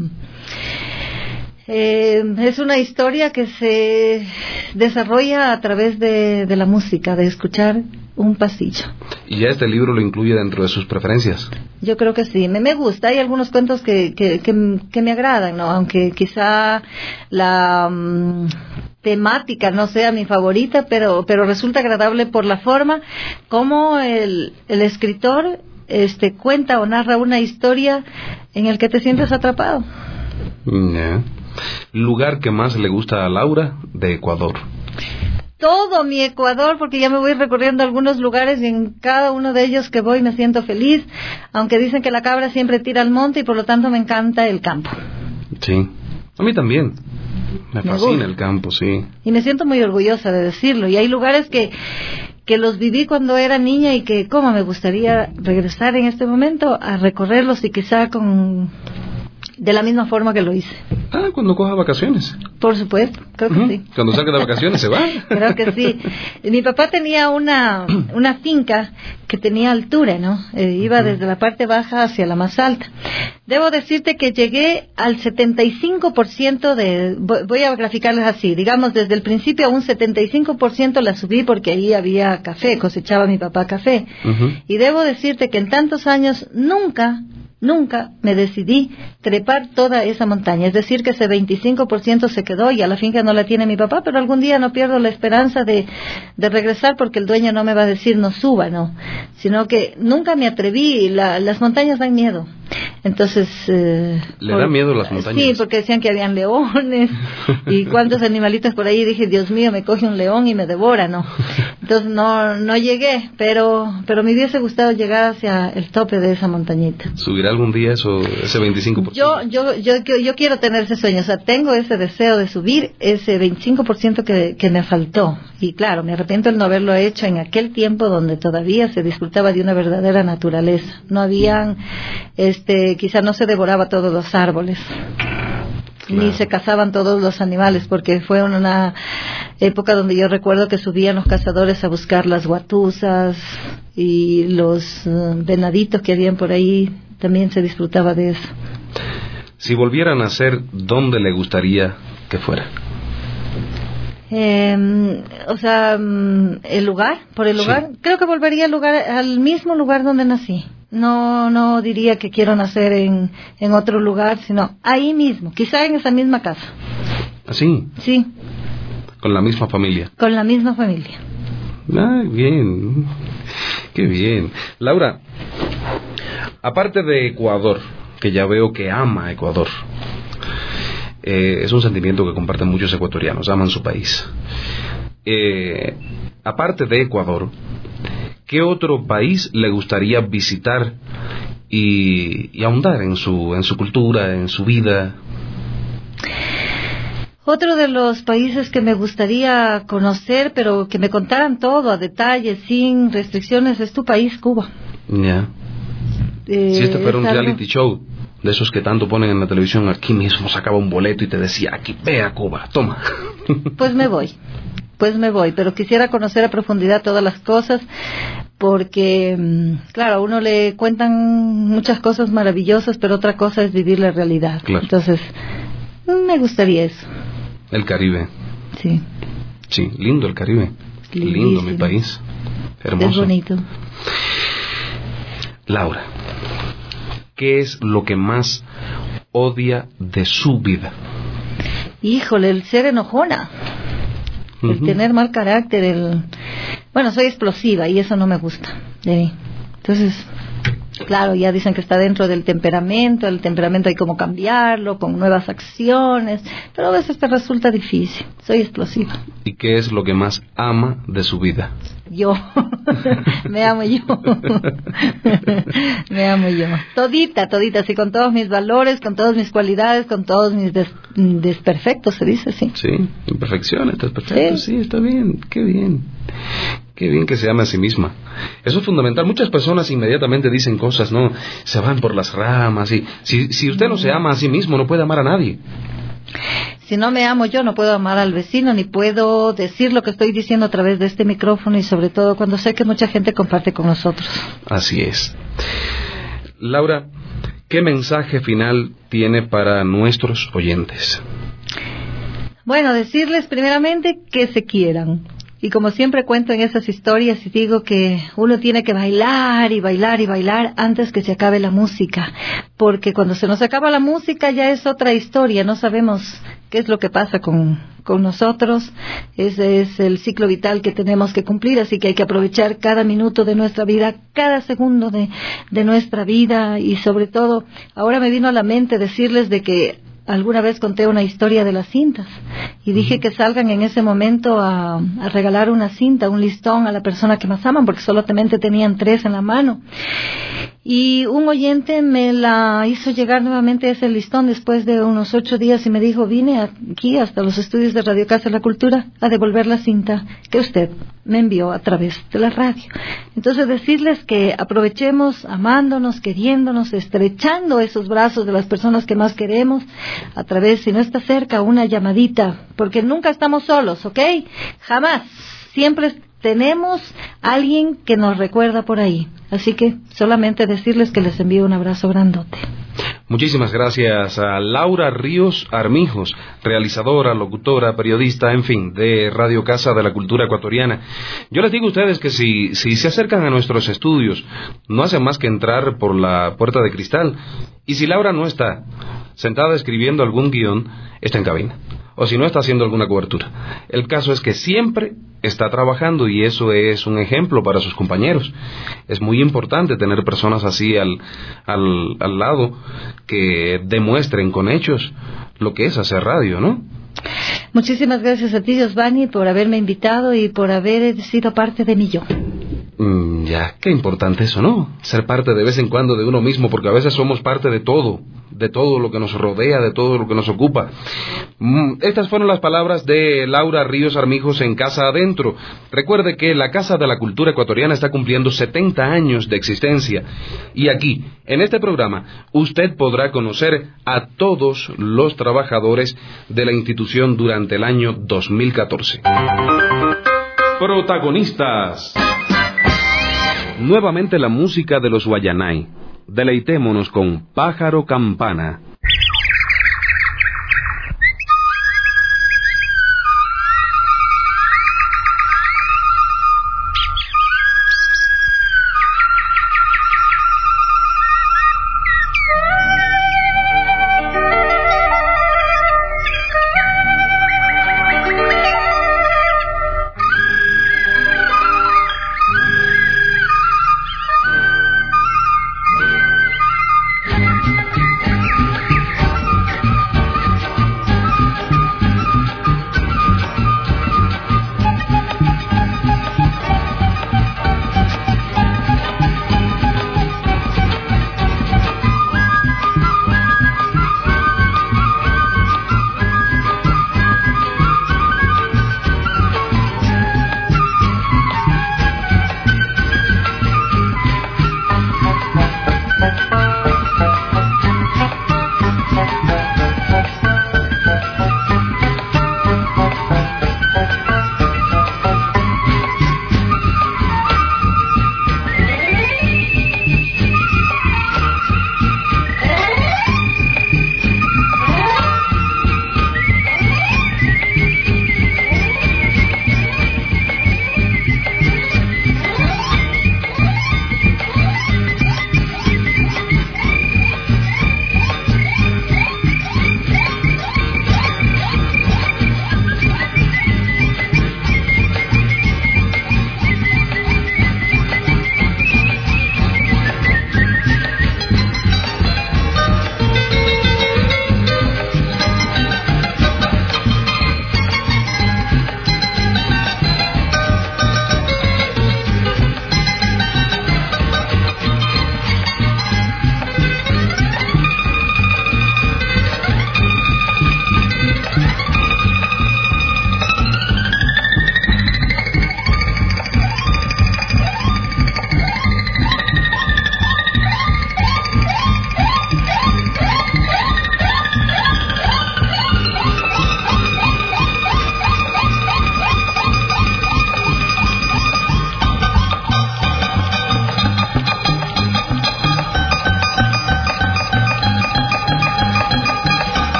Eh, es una historia que se desarrolla a través de, de la música, de escuchar un pasillo. ¿Y ya este libro lo incluye dentro de sus preferencias? Yo creo que sí, me, me gusta, hay algunos cuentos que, que, que, que me agradan, ¿no? Aunque quizá la um, temática no sea mi favorita, pero, pero resulta agradable por la forma como el, el escritor este, cuenta o narra una historia en el que te sientes atrapado. Yeah. ¿Lugar que más le gusta a Laura de Ecuador? Todo mi Ecuador, porque ya me voy recorriendo algunos lugares y en cada uno de ellos que voy me siento feliz, aunque dicen que la cabra siempre tira al monte y por lo tanto me encanta el campo. Sí, a mí también. Me, me fascina gusta. El campo, sí. Y me siento muy orgullosa de decirlo. Y hay lugares que que los viví cuando era niña y que cómo me gustaría regresar en este momento a recorrerlos y quizá con... De la misma forma que lo hice. Ah, cuando coja vacaciones. Por supuesto, creo que uh-huh. sí. Cuando salga de vacaciones se va. Creo que sí. Mi papá tenía una una finca que tenía altura, ¿no? Eh, iba uh-huh. desde la parte baja hacia la más alta. Debo decirte que llegué al setenta y cinco por ciento de... Voy a graficarles así. Digamos, desde el principio a un setenta y cinco por ciento la subí porque ahí había café, cosechaba mi papá café. Uh-huh. Y debo decirte que en tantos años nunca... Nunca me decidí trepar toda esa montaña, es decir que ese veinticinco por ciento se quedó y a la finca no la tiene mi papá, pero algún día no pierdo la esperanza de, de regresar porque el dueño no me va a decir no suba, no, sino que nunca me atreví, la, las montañas dan miedo. Entonces... Eh, ¿Le por, da miedo las montañas? Sí, porque decían que habían leones y cuántos animalitos por ahí, dije, Dios mío, me coge un león y me devora, ¿no? Entonces no no llegué, pero pero me hubiese gustado llegar hacia el tope de esa montañita. ¿Subirá algún día eso, ese veinticinco por ciento? Yo, yo, yo, yo quiero tener ese sueño, o sea, tengo ese deseo de subir ese veinticinco por ciento que, que me faltó. Y claro, me arrepiento de no haberlo hecho en aquel tiempo donde todavía se disfrutaba de una verdadera naturaleza. No habían... este quizá no se devoraba todos los árboles, claro. Ni se cazaban todos los animales, porque fue una época donde yo recuerdo que subían los cazadores a buscar las guatuzas y los uh, venaditos que habían por ahí, también se disfrutaba de eso. Si volvieran a nacer, ¿dónde le gustaría que fuera? Eh, o sea, el lugar, por el lugar, sí. Creo que volvería al lugar, al mismo lugar donde nací. No, no diría que quiero nacer en, en otro lugar, sino ahí mismo, quizá en esa misma casa. ¿Así? Sí. ¿Con la misma familia? Con la misma familia. Ah, bien. Qué bien. Laura, aparte de Ecuador, que ya veo que ama Ecuador, eh, es un sentimiento que comparten muchos ecuatorianos, aman su país. Eh, aparte de Ecuador, ¿qué otro país le gustaría visitar y, y ahondar en su, en su cultura, en su vida? Otro de los países que me gustaría conocer, pero que me contaran todo a detalle, sin restricciones, es tu país, Cuba. Ya. Yeah. Eh, si este fuera un algo... reality show, de esos que tanto ponen en la televisión, aquí mismo sacaba un boleto y te decía, aquí, ve a Cuba, toma. Pues me voy. Pues me voy, pero quisiera conocer a profundidad todas las cosas, porque, claro, a uno le cuentan muchas cosas maravillosas, pero otra cosa es vivir la realidad. Claro. Entonces, me gustaría eso. El Caribe. Sí. Sí, lindo el Caribe. Lindísimo. Lindo mi país. Hermoso. Es bonito. Laura, ¿qué es lo que más odia de su vida? Híjole, el ser enojona. El uh-huh. tener mal carácter, el... Bueno, soy explosiva y eso no me gusta de mí. Entonces, claro, ya dicen que está dentro del temperamento, el temperamento hay como cambiarlo, con nuevas acciones, pero a veces te resulta difícil. Soy explosiva. ¿Y qué es lo que más ama de su vida? Yo. Me amo yo. Me amo yo. Todita, todita, sí, con todos mis valores, con todas mis cualidades, con todos mis des- desperfectos, se dice, sí. Sí, imperfecciones, desperfectos, sí. sí, está bien, qué bien. Qué bien que se ama a sí misma. Eso es fundamental. Muchas personas inmediatamente dicen cosas, ¿no? Se van por las ramas. Y si, si usted no se ama a sí mismo, no puede amar a nadie. Si no me amo yo, no puedo amar al vecino, ni puedo decir lo que estoy diciendo a través de este micrófono, y sobre todo cuando sé que mucha gente comparte con nosotros. Así es. Laura, ¿qué mensaje final tiene para nuestros oyentes? Bueno, decirles primeramente que se quieran. Y como siempre cuento en esas historias y digo que uno tiene que bailar y bailar y bailar antes que se acabe la música, porque cuando se nos acaba la música ya es otra historia, no sabemos qué es lo que pasa con, con nosotros, ese es el ciclo vital que tenemos que cumplir, así que hay que aprovechar cada minuto de nuestra vida, cada segundo de, de nuestra vida, y sobre todo, ahora me vino a la mente decirles de que alguna vez conté una historia de las cintas y dije que salgan en ese momento a, a regalar una cinta, un listón a la persona que más aman, porque solamente tenían tres en la mano. Y un oyente me la hizo llegar nuevamente ese listón después de unos ocho días y me dijo, vine aquí hasta los estudios de Radio Casa de la Cultura a devolver la cinta que usted me envió a través de la radio. Entonces decirles que aprovechemos amándonos, queriéndonos, estrechando esos brazos de las personas que más queremos a través, si no está cerca, una llamadita, porque nunca estamos solos, ¿ok? Jamás. Siempre tenemos alguien que nos recuerda por ahí. Así que solamente decirles que les envío un abrazo grandote. Muchísimas gracias a Laura Ríos Armijos, realizadora, locutora, periodista, en fin, de Radio Casa de la Cultura Ecuatoriana. Yo les digo a ustedes que si, si se acercan a nuestros estudios, no hacen más que entrar por la puerta de cristal. Y si Laura no está sentada escribiendo algún guión, está en cabina. O si no, está haciendo alguna cobertura. El caso es que siempre está trabajando y eso es un ejemplo para sus compañeros. Es muy importante tener personas así al, al, al lado que demuestren con hechos lo que es hacer radio, ¿no? Muchísimas gracias a ti, Giovanni, por haberme invitado y por haber sido parte de mi yo. Mm, ya, qué importante eso, ¿no? Ser parte de vez en cuando de uno mismo, porque a veces somos parte de todo, de todo lo que nos rodea, de todo lo que nos ocupa. Mm, estas fueron las palabras de Laura Ríos Armijos en Casa Adentro. Recuerde que la Casa de la Cultura Ecuatoriana está cumpliendo setenta años de existencia. Y aquí, en este programa, usted podrá conocer a todos los trabajadores de la institución durante el año dos mil catorce. Protagonistas. Nuevamente la música de los Guayanay. Deleitémonos con Pájaro Campana.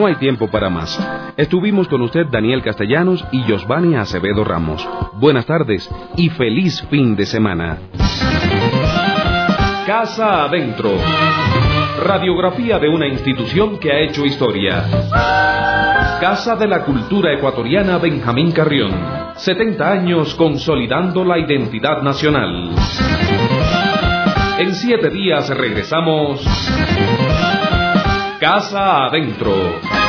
no hay tiempo para más. Estuvimos con usted Daniel Castellanos y Josvani Acevedo Ramos. Buenas tardes y feliz fin de semana. Casa Adentro. Radiografía de una institución que ha hecho historia. Casa de la Cultura Ecuatoriana Benjamín Carrión. setenta años consolidando la identidad nacional. En siete días regresamos. Casa Adentro.